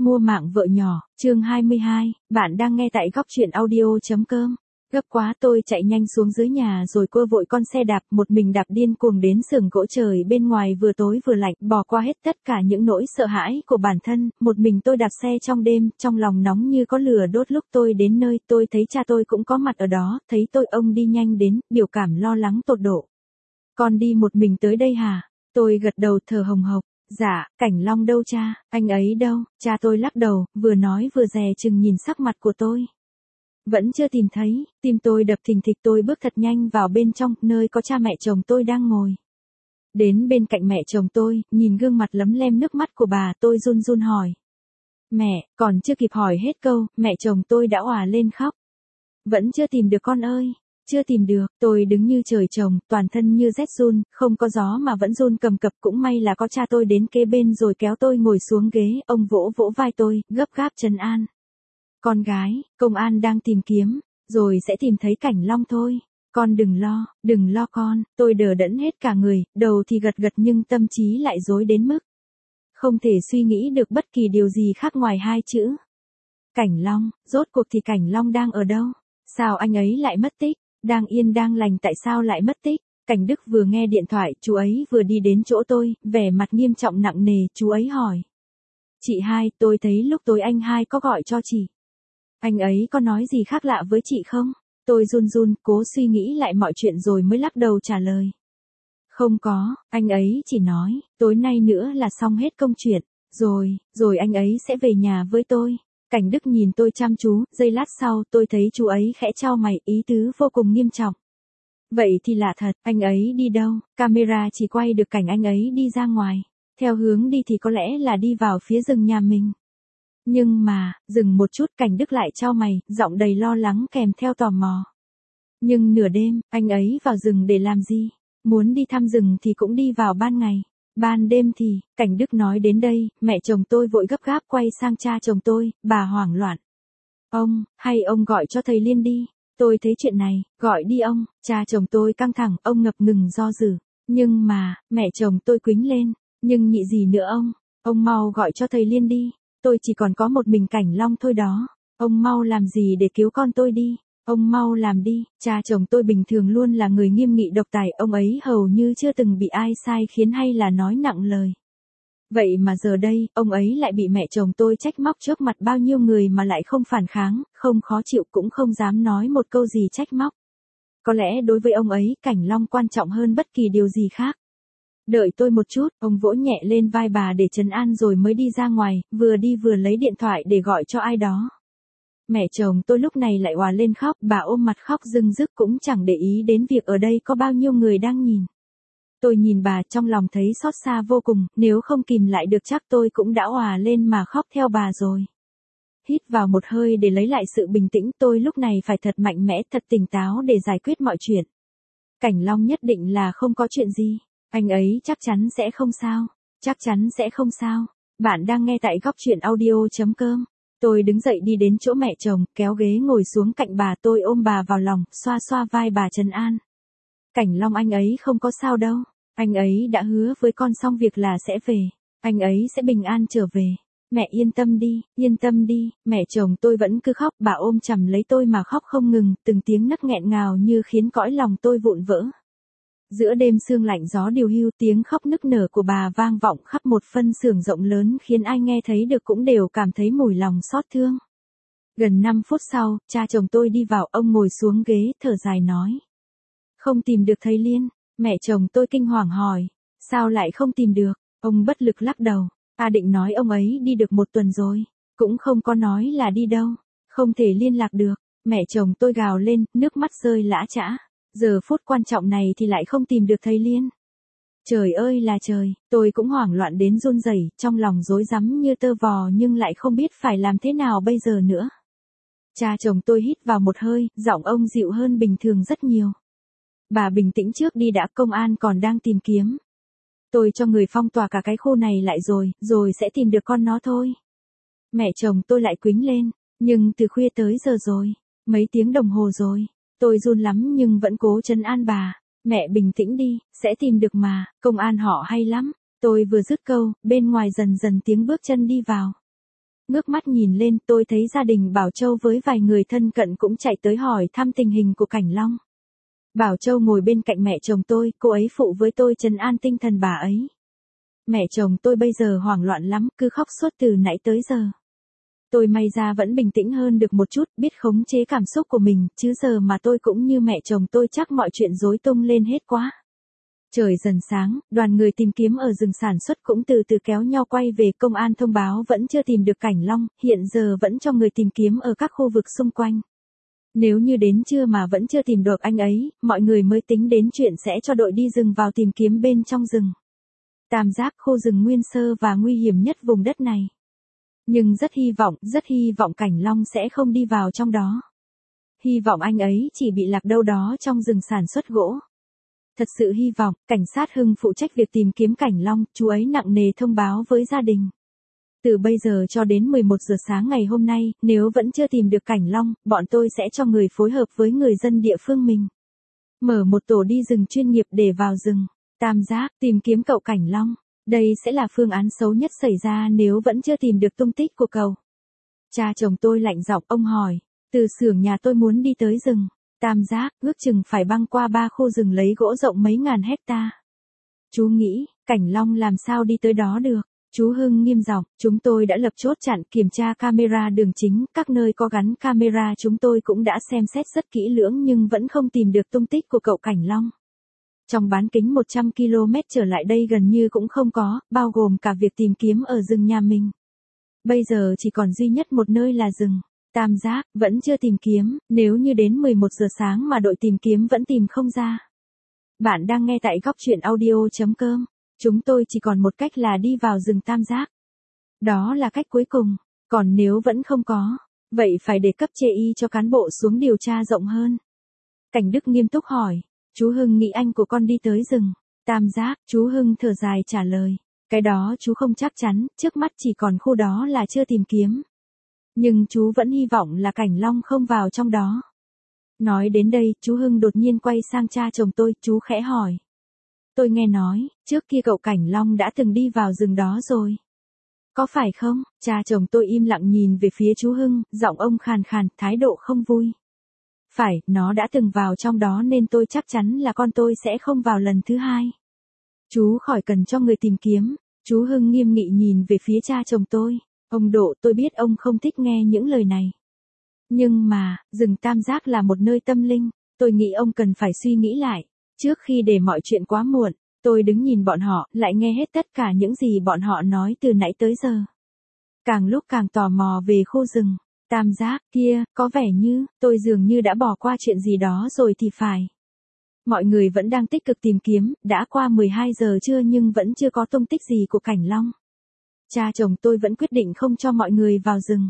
Mua mạng vợ nhỏ, chương 22, bạn đang nghe tại góc truyện audio.com. Gấp quá tôi chạy nhanh xuống dưới nhà rồi cua vội con xe đạp một mình đạp điên cuồng đến xưởng gỗ trời bên ngoài vừa tối vừa lạnh, bỏ qua hết tất cả những nỗi sợ hãi của bản thân, một mình tôi đạp xe trong đêm, trong lòng nóng như có lửa đốt. Lúc tôi đến nơi tôi thấy cha tôi cũng có mặt ở đó, thấy tôi ông đi nhanh đến, biểu cảm lo lắng tột độ. Con đi một mình tới đây hả? Tôi gật đầu thở hồng hộc. Dạ, Cảnh Long đâu cha, anh ấy đâu? Cha tôi lắc đầu, vừa nói vừa dè chừng nhìn sắc mặt của tôi. Vẫn chưa tìm thấy, tim tôi đập thình thịch. Tôi bước thật nhanh vào bên trong, nơi có cha mẹ chồng tôi đang ngồi. Đến bên cạnh mẹ chồng tôi, nhìn gương mặt lấm lem nước mắt của bà, tôi run run hỏi. Mẹ, còn chưa kịp hỏi hết câu, mẹ chồng tôi đã òa lên khóc. Vẫn chưa tìm được con ơi. Chưa tìm được, tôi đứng như trời trồng, toàn thân như rét run, không có gió mà vẫn run cầm cập. Cũng may là có cha tôi đến kế bên rồi kéo tôi ngồi xuống ghế, ông vỗ vỗ vai tôi, gấp gáp trấn an. Con gái, công an đang tìm kiếm, rồi sẽ tìm thấy Cảnh Long thôi. Con đừng lo con. Tôi đờ đẫn hết cả người, đầu thì gật gật nhưng tâm trí lại rối đến mức không thể suy nghĩ được bất kỳ điều gì khác ngoài hai chữ. Cảnh Long, rốt cuộc thì Cảnh Long đang ở đâu? Sao anh ấy lại mất tích? Đang yên đang lành tại sao lại mất tích? Cảnh Đức vừa nghe điện thoại, chú ấy vừa đi đến chỗ tôi, vẻ mặt nghiêm trọng nặng nề, chú ấy hỏi. Chị hai, tôi thấy lúc tối anh hai có gọi cho chị. Anh ấy có nói gì khác lạ với chị không? Tôi run run, cố suy nghĩ lại mọi chuyện rồi mới lắc đầu trả lời. Không có, anh ấy chỉ nói, tối nay nữa là xong hết công chuyện, rồi anh ấy sẽ về nhà với tôi. Cảnh Đức nhìn tôi chăm chú, giây lát sau tôi thấy chú ấy khẽ chau mày, ý tứ vô cùng nghiêm trọng. Vậy thì lạ thật, anh ấy đi đâu? Camera chỉ quay được cảnh anh ấy đi ra ngoài. Theo hướng đi thì có lẽ là đi vào phía rừng nhà mình. Nhưng mà, dừng một chút, Cảnh Đức lại chau mày, giọng đầy lo lắng kèm theo tò mò. Nhưng nửa đêm, anh ấy vào rừng để làm gì? Muốn đi thăm rừng thì cũng đi vào ban ngày. Ban đêm thì, Cảnh Đức nói đến đây, mẹ chồng tôi vội gấp gáp quay sang cha chồng tôi, bà hoảng loạn. Ông gọi cho thầy Liên đi. Tôi thấy chuyện này, gọi đi ông. Cha chồng tôi căng thẳng, ông ngập ngừng do dự. Nhưng mà, mẹ chồng tôi quýnh lên. Nhưng nhị gì nữa ông mau gọi cho thầy Liên đi. Tôi chỉ còn có một mình Cảnh Long thôi đó. Ông mau làm gì để cứu con tôi đi. Ông mau làm đi. Cha chồng tôi bình thường luôn là người nghiêm nghị độc tài, ông ấy hầu như chưa từng bị ai sai khiến hay là nói nặng lời. Vậy mà giờ đây, ông ấy lại bị mẹ chồng tôi trách móc trước mặt bao nhiêu người mà lại không phản kháng, không khó chịu cũng không dám nói một câu gì trách móc. Có lẽ đối với ông ấy, Cảnh Long quan trọng hơn bất kỳ điều gì khác. Đợi tôi một chút, ông vỗ nhẹ lên vai bà để trấn an rồi mới đi ra ngoài, vừa đi vừa lấy điện thoại để gọi cho ai đó. Mẹ chồng tôi lúc này lại òa lên khóc, bà ôm mặt khóc rưng rức cũng chẳng để ý đến việc ở đây có bao nhiêu người đang nhìn. Tôi nhìn bà trong lòng thấy xót xa vô cùng, nếu không kìm lại được chắc tôi cũng đã òa lên mà khóc theo bà rồi. Hít vào một hơi để lấy lại sự bình tĩnh, tôi lúc này phải thật mạnh mẽ, thật tỉnh táo để giải quyết mọi chuyện. Cảnh Long nhất định là không có chuyện gì. Anh ấy chắc chắn sẽ không sao. Chắc chắn sẽ không sao. Bạn đang nghe tại góc truyện audio.com. Tôi đứng dậy đi đến chỗ mẹ chồng, kéo ghế ngồi xuống cạnh bà, tôi ôm bà vào lòng, xoa xoa vai bà trấn an. Cảnh Long anh ấy không có sao đâu. Anh ấy đã hứa với con xong việc là sẽ về. Anh ấy sẽ bình an trở về. Mẹ yên tâm đi. Mẹ chồng tôi vẫn cứ khóc, bà ôm chầm lấy tôi mà khóc không ngừng, từng tiếng nấc nghẹn ngào như khiến cõi lòng tôi vụn vỡ. Giữa đêm sương lạnh gió điều hưu, tiếng khóc nức nở của bà vang vọng khắp một phân xưởng rộng lớn khiến ai nghe thấy được cũng đều cảm thấy mủi lòng xót thương. Gần 5 phút sau, cha chồng tôi đi vào, ông ngồi xuống ghế, thở dài nói. Không tìm được thầy Liên. Mẹ chồng tôi kinh hoàng hỏi. Sao lại không tìm được? Ông bất lực lắc đầu. Định nói ông ấy đi được 1 tuần rồi. Cũng không có nói là đi đâu. Không thể liên lạc được. Mẹ chồng tôi gào lên, nước mắt rơi lã chã. Giờ phút quan trọng này thì lại không tìm được thầy Liên. Trời ơi là trời, tôi cũng hoảng loạn đến run rẩy, trong lòng rối rắm như tơ vò nhưng lại không biết phải làm thế nào bây giờ nữa. Cha chồng tôi hít vào một hơi, giọng ông dịu hơn bình thường rất nhiều. Bà bình tĩnh trước đi đã, công an còn đang tìm kiếm. Tôi cho người phong tỏa cả cái khu này lại rồi sẽ tìm được con nó thôi. Mẹ chồng tôi lại quýnh lên, nhưng từ khuya tới giờ rồi, mấy tiếng đồng hồ rồi. Tôi run lắm nhưng vẫn cố trấn an bà. Mẹ bình tĩnh đi, sẽ tìm được mà, công an họ hay lắm. Tôi vừa dứt câu, bên ngoài dần dần tiếng bước chân đi vào. ngước mắt nhìn lên, tôi thấy gia đình Bảo Châu với vài người thân cận cũng chạy tới hỏi thăm tình hình của Cảnh Long. Bảo Châu ngồi bên cạnh mẹ chồng tôi, cô ấy phụ với tôi trấn an tinh thần bà ấy. Mẹ chồng tôi bây giờ hoảng loạn lắm, cứ khóc suốt từ nãy tới giờ. Tôi may ra vẫn bình tĩnh hơn được một chút, biết khống chế cảm xúc của mình, chứ giờ mà tôi cũng như mẹ chồng tôi chắc mọi chuyện rối tung lên hết quá. Trời dần sáng, đoàn người tìm kiếm ở rừng sản xuất cũng từ từ kéo nhau quay về, công an thông báo vẫn chưa tìm được Cảnh Long, hiện giờ vẫn cho người tìm kiếm ở các khu vực xung quanh. Nếu như đến trưa mà vẫn chưa tìm được anh ấy, mọi người mới tính đến chuyện sẽ cho đội đi rừng vào tìm kiếm bên trong rừng. Tam Giác, khu rừng nguyên sơ và nguy hiểm nhất vùng đất này. Nhưng rất hy vọng Cảnh Long sẽ không đi vào trong đó. Hy vọng anh ấy chỉ bị lạc đâu đó trong rừng sản xuất gỗ. Thật sự hy vọng, cảnh sát Hưng phụ trách việc tìm kiếm Cảnh Long, chú ấy nặng nề thông báo với gia đình. Từ bây giờ cho đến 11 giờ sáng ngày hôm nay, nếu vẫn chưa tìm được Cảnh Long, bọn tôi sẽ cho người phối hợp với người dân địa phương mình. Mở một tổ đi rừng chuyên nghiệp để vào rừng. Tam Giác, tìm kiếm cậu Cảnh Long. Đây sẽ là phương án xấu nhất xảy ra nếu vẫn chưa tìm được tung tích của cậu. Cha chồng tôi lạnh giọng, ông hỏi. Từ xưởng nhà tôi muốn đi tới rừng. Tam Giác, ước chừng phải băng qua 3 khu rừng lấy gỗ rộng mấy ngàn hecta. Chú nghĩ, Cảnh Long làm sao đi tới đó được? Chú Hưng nghiêm giọng, chúng tôi đã lập chốt chặn kiểm tra camera đường chính, các nơi có gắn camera chúng tôi cũng đã xem xét rất kỹ lưỡng nhưng vẫn không tìm được tung tích của cậu Cảnh Long. Trong bán kính 100 km trở lại đây gần như cũng không có, bao gồm cả việc tìm kiếm ở rừng nhà mình. Bây giờ chỉ còn duy nhất một nơi là rừng. Tam Giác, vẫn chưa tìm kiếm, nếu như đến 11 giờ sáng mà đội tìm kiếm vẫn tìm không ra. Bạn đang nghe tại góc truyện audio.com. Chúng tôi chỉ còn một cách là đi vào rừng Tam Giác. Đó là cách cuối cùng, còn nếu vẫn không có, vậy phải để cấp chê y cho cán bộ xuống điều tra rộng hơn. Cảnh Đức nghiêm túc hỏi, chú Hưng nghĩ anh của con đi tới rừng. Tam Giác, chú Hưng thở dài trả lời, cái đó chú không chắc chắn, trước mắt chỉ còn khu đó là chưa tìm kiếm. Nhưng chú vẫn hy vọng là Cảnh Long không vào trong đó. Nói đến đây, chú Hưng đột nhiên quay sang cha chồng tôi, chú khẽ hỏi. Tôi nghe nói, trước kia cậu Cảnh Long đã từng đi vào rừng đó rồi. Có phải không? Cha chồng tôi im lặng nhìn về phía chú Hưng, giọng ông khàn khàn, thái độ không vui. Phải, nó đã từng vào trong đó nên tôi chắc chắn là con tôi sẽ không vào lần thứ hai. Chú khỏi cần cho người tìm kiếm. Chú Hưng nghiêm nghị nhìn về phía cha chồng tôi. Ông Độ, tôi biết ông không thích nghe những lời này. Nhưng mà, rừng Tam Giác là một nơi tâm linh, tôi nghĩ ông cần phải suy nghĩ lại. Trước khi để mọi chuyện quá muộn, tôi đứng nhìn bọn họ, lại nghe hết tất cả những gì bọn họ nói từ nãy tới giờ. Càng lúc càng tò mò về khu rừng Tam Giác kia, có vẻ như, tôi dường như đã bỏ qua chuyện gì đó rồi thì phải. Mọi người vẫn đang tích cực tìm kiếm, đã qua 12 giờ trưa nhưng vẫn chưa có tung tích gì của Cảnh Long. Cha chồng tôi vẫn quyết định không cho mọi người vào rừng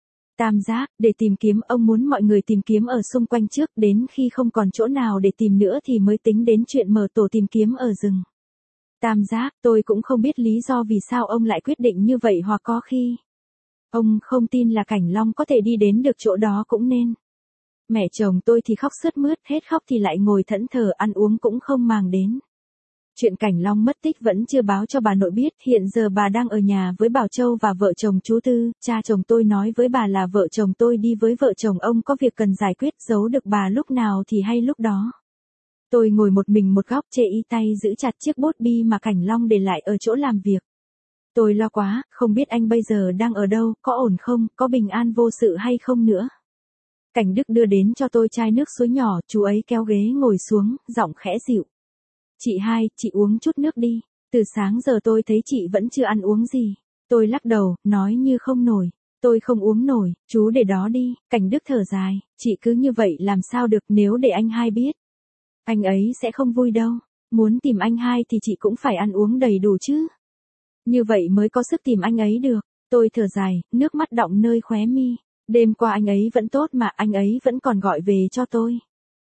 Tam Giác, để tìm kiếm, ông muốn mọi người tìm kiếm ở xung quanh trước, đến khi không còn chỗ nào để tìm nữa thì mới tính đến chuyện mở tổ tìm kiếm ở rừng Tam Giác. Tôi cũng không biết lý do vì sao ông lại quyết định như vậy, hoặc có khi ông không tin là Cảnh Long có thể đi đến được chỗ đó cũng nên. Mẹ chồng tôi thì khóc sướt mướt, hết khóc thì lại ngồi thẫn thờ, ăn uống cũng không màng đến. Chuyện Cảnh Long mất tích vẫn chưa báo cho bà nội biết, hiện giờ bà đang ở nhà với Bảo Châu và vợ chồng chú Tư, cha chồng tôi nói với bà là vợ chồng tôi đi với vợ chồng ông có việc cần giải quyết, giấu được bà lúc nào thì hay lúc đó. Tôi ngồi một mình một góc, chê y tay giữ chặt chiếc bút bi mà Cảnh Long để lại ở chỗ làm việc. Tôi lo quá, không biết anh bây giờ đang ở đâu, có ổn không, có bình an vô sự hay không nữa. Cảnh Đức đưa đến cho tôi chai nước suối nhỏ, chú ấy kéo ghế ngồi xuống, giọng khẽ dịu. Chị hai, chị uống chút nước đi. Từ sáng giờ tôi thấy chị vẫn chưa ăn uống gì. Tôi lắc đầu, nói như không nổi. Tôi không uống nổi, chú để đó đi. Cảnh Đức thở dài, chị cứ như vậy làm sao được, nếu để anh hai biết. Anh ấy sẽ không vui đâu. Muốn tìm anh hai thì chị cũng phải ăn uống đầy đủ chứ. Như vậy mới có sức tìm anh ấy được. Tôi thở dài, nước mắt đọng nơi khóe mi. Đêm qua anh ấy vẫn tốt mà, anh ấy vẫn còn gọi về cho tôi.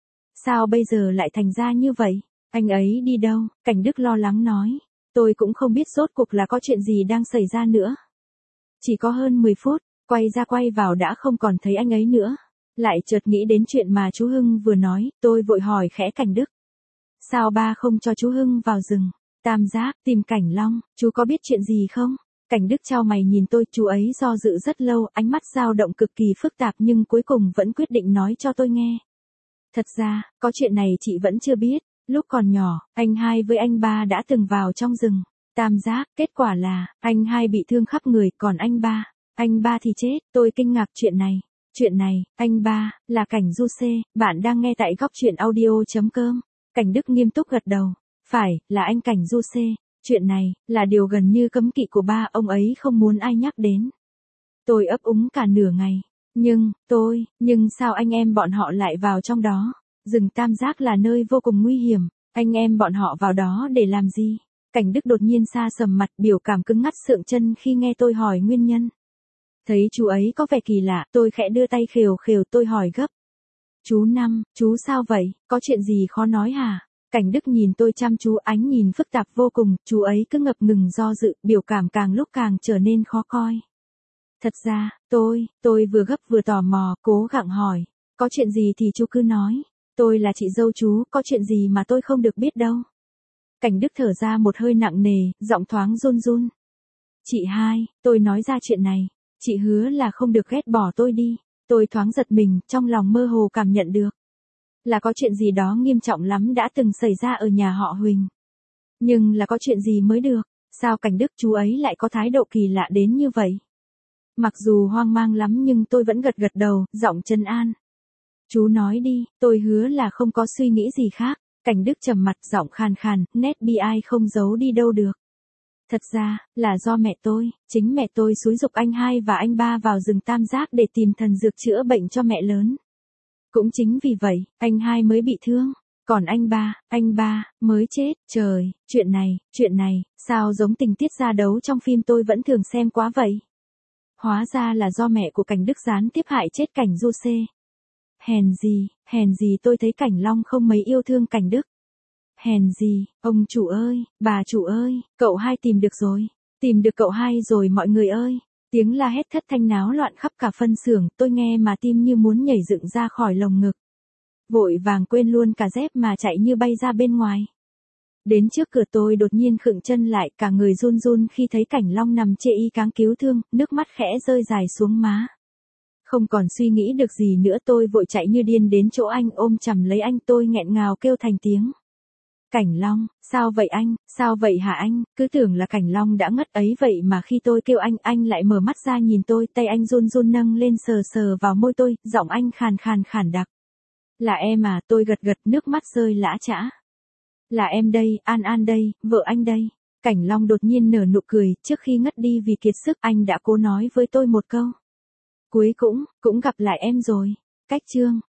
Sao bây giờ lại thành ra như vậy? Anh ấy đi đâu? Cảnh Đức lo lắng nói. Tôi cũng không biết rốt cuộc là có chuyện gì đang xảy ra nữa. Chỉ có hơn 10 phút, quay ra quay vào đã không còn thấy anh ấy nữa. Lại chợt nghĩ đến chuyện mà chú Hưng vừa nói, tôi vội hỏi khẽ Cảnh Đức. Sao ba không cho chú Hưng vào rừng Tam Giác tìm Cảnh Long, chú có biết chuyện gì không? Cảnh Đức chau mày nhìn tôi, chú ấy do dự rất lâu, ánh mắt dao động cực kỳ phức tạp nhưng cuối cùng vẫn quyết định nói cho tôi nghe. Thật ra, có chuyện này chị vẫn chưa biết. Lúc còn nhỏ, anh hai với anh ba đã từng vào trong rừng Tam Giác, kết quả là, anh hai bị thương khắp người, còn anh ba thì chết. Tôi kinh ngạc chuyện này, anh ba, là Cảnh Du C, bạn đang nghe tại góc truyện audio.com. Cảnh Đức nghiêm túc gật đầu, phải, là anh Cảnh Du C, chuyện này, là điều gần như cấm kỵ của ba, ông ấy không muốn ai nhắc đến. Tôi ấp úng cả nửa ngày, nhưng sao anh em bọn họ lại vào trong đó? Rừng Tam Giác là nơi vô cùng nguy hiểm, anh em bọn họ vào đó để làm gì? Cảnh Đức đột nhiên sa sầm mặt, biểu cảm cứng ngắt sượng chân khi nghe tôi hỏi nguyên nhân. Thấy chú ấy có vẻ kỳ lạ, tôi khẽ đưa tay khều khều, tôi hỏi gấp. Chú Năm, chú sao vậy, có chuyện gì khó nói hả? Cảnh Đức nhìn tôi chăm chú, ánh nhìn phức tạp vô cùng, chú ấy cứ ngập ngừng do dự, biểu cảm càng lúc càng trở nên khó coi. Thật ra, tôi vừa gấp vừa tò mò, cố gắng hỏi. Có chuyện gì thì chú cứ nói. Tôi là chị dâu chú, có chuyện gì mà tôi không được biết đâu. Cảnh Đức thở ra một hơi nặng nề, giọng thoáng run run. Chị hai, tôi nói ra chuyện này. Chị hứa là không được ghét bỏ tôi đi. Tôi thoáng giật mình, trong lòng mơ hồ cảm nhận được. Là có chuyện gì đó nghiêm trọng lắm đã từng xảy ra ở nhà họ Huỳnh. Nhưng là có chuyện gì mới được, sao Cảnh Đức chú ấy lại có thái độ kỳ lạ đến như vậy? Mặc dù hoang mang lắm nhưng tôi vẫn gật gật đầu, giọng trấn an. Chú nói đi, tôi hứa là không có suy nghĩ gì khác. Cảnh Đức trầm mặt, giọng khàn khàn, nét bi ai không giấu đi đâu được. Thật ra, là do mẹ tôi, chính mẹ tôi xúi giục anh hai và anh ba vào rừng Tam Giác để tìm thần dược chữa bệnh cho mẹ lớn. Cũng chính vì vậy, anh hai mới bị thương, còn anh ba, mới chết. Trời, chuyện này, sao giống tình tiết gia đấu trong phim tôi vẫn thường xem quá vậy? Hóa ra là do mẹ của Cảnh Đức gián tiếp hại chết Cảnh Du C. Hèn gì tôi thấy Cảnh Long không mấy yêu thương Cảnh Đức. Hèn gì, ông chủ ơi, bà chủ ơi, cậu hai tìm được cậu hai rồi mọi người ơi. Tiếng la hét thất thanh náo loạn khắp cả phân xưởng, tôi nghe mà tim như muốn nhảy dựng ra khỏi lồng ngực. Vội vàng quên luôn cả dép mà chạy như bay ra bên ngoài. Đến trước cửa tôi đột nhiên khựng chân lại, cả người run run khi thấy Cảnh Long nằm chê y cáng cứu thương, nước mắt khẽ rơi dài xuống má. Không còn suy nghĩ được gì nữa, tôi vội chạy như điên đến chỗ anh, ôm chầm lấy anh, tôi nghẹn ngào kêu thành tiếng. Cảnh Long, sao vậy anh, sao vậy hả anh? Cứ tưởng là Cảnh Long đã ngất ấy vậy mà khi tôi kêu anh lại mở mắt ra nhìn tôi, tay anh run run nâng lên sờ sờ vào môi tôi, giọng anh khàn đặc. Là em à, tôi gật gật, nước mắt rơi lã chã. Là em đây, An đây, vợ anh đây. Cảnh Long đột nhiên nở nụ cười, trước khi ngất đi vì kiệt sức anh đã cố nói với tôi một câu. Cuối cũng gặp lại em rồi. Cách chương